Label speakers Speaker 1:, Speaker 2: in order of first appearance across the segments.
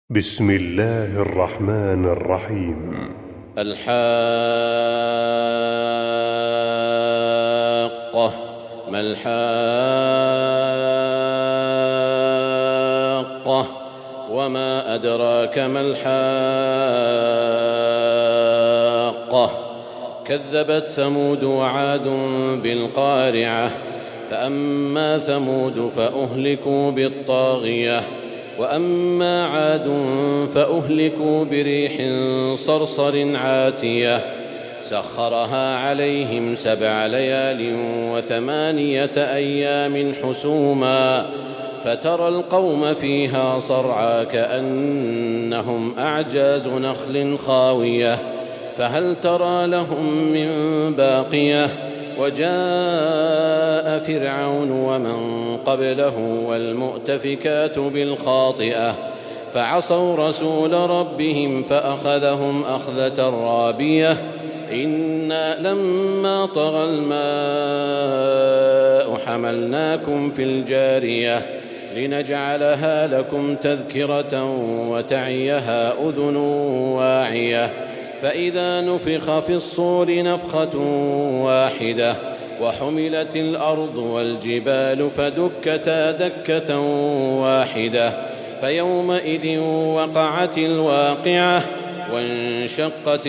Speaker 1: بسم الله الرحمن الرحيم.
Speaker 2: الحاقة. ما الحاقة وما أدراك ما الحاقة. كذبت ثمود وعاد بالقارعة. فأما ثمود فأهلكوا بالطاغية وأما عاد فأهلكوا بريح صرصر عاتية سخرها عليهم 7 ليال و8 أيام حسوما فترى القوم فيها صرعى كأنهم أعجاز نخل خاوية فهل ترى لهم من باقية. وجاء فرعون ومن قبله والمؤتفكات بالخاطئة فعصوا رسول ربهم فأخذهم أخذة رابية. إنا لما طغى الماء حملناكم في الجارية لنجعلها لكم تذكرة وتعيها أذن واعية. فإذا نفخ في الصور نفخة واحدة وحملت الأرض والجبال فدكتا دكة واحدة فيومئذ وقعت الواقعة وانشقت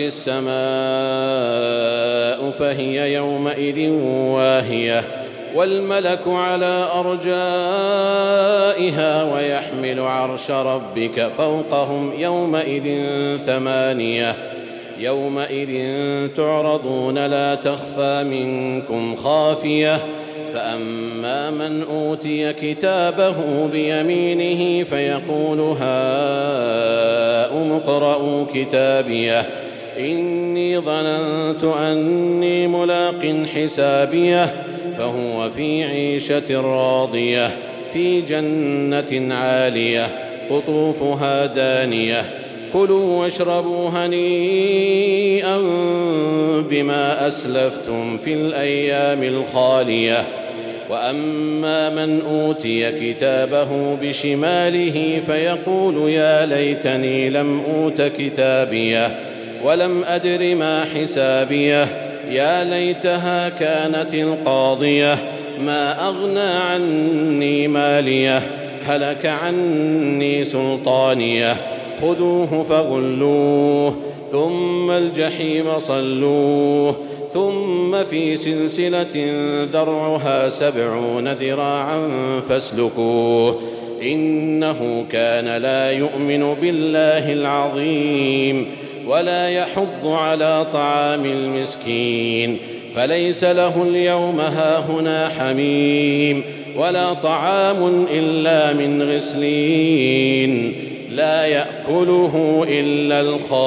Speaker 2: السماء فهي يومئذ واهية والملك على أرجائها ويحمل عرش ربك فوقهم يومئذ 8. يومئذ تعرضون لا تخفى منكم خافية. فأما من أوتي كتابه بيمينه فيقول هاؤم اقرءوا كتابيه إني ظننت أني ملاق حسابيه فهو في عيشة راضية في جنة عالية قطوفها دانية كلوا واشربوا هنيئا بما أسلفتم في الأيام الخالية. وأما من أوتي كتابه بشماله فيقول يا ليتني لم أوت كتابيه ولم أدر ما حسابيه يا ليتها كانت القاضية ما أغنى عني ماليه هلك عني سلطانيه خذوه فغلوه ثم الجحيم صلوه ثم في سلسلة ذرعها 70 ذراعا فاسلكوه إنه كان لا يؤمن بالله العظيم ولا يحض على طعام المسكين فليس له اليوم هاهنا حميم ولا طعام إلا من غسلين لا يأكله إلا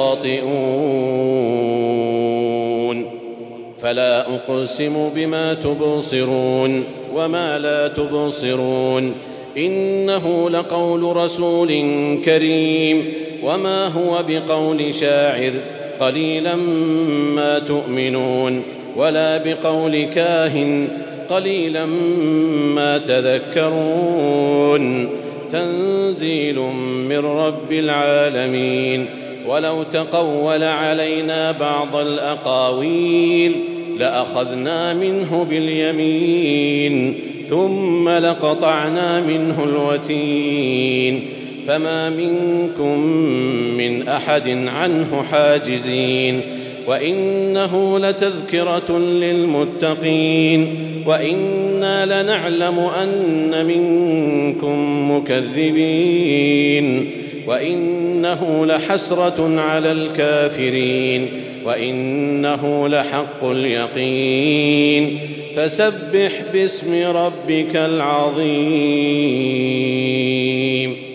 Speaker 2: الخاطئون. فلا أقسم بما تبصرون وما لا تبصرون إنه لقول رسول كريم وما هو بقول شاعر قليلا ما تؤمنون ولا بقول كاهن قليلا ما تذكرون تنزيل من رب العالمين. ولو تقول علينا بعض الأقاويل لأخذنا منه باليمين ثم لقطعنا منه الوتين فما منكم من أحد عنه حاجزين. وإنه لتذكرة للمتقين وإنا لنعلم أن منكم مكذبين وإنه لحسرة على الكافرين وإنه لحق اليقين. فسبح باسم ربك العظيم.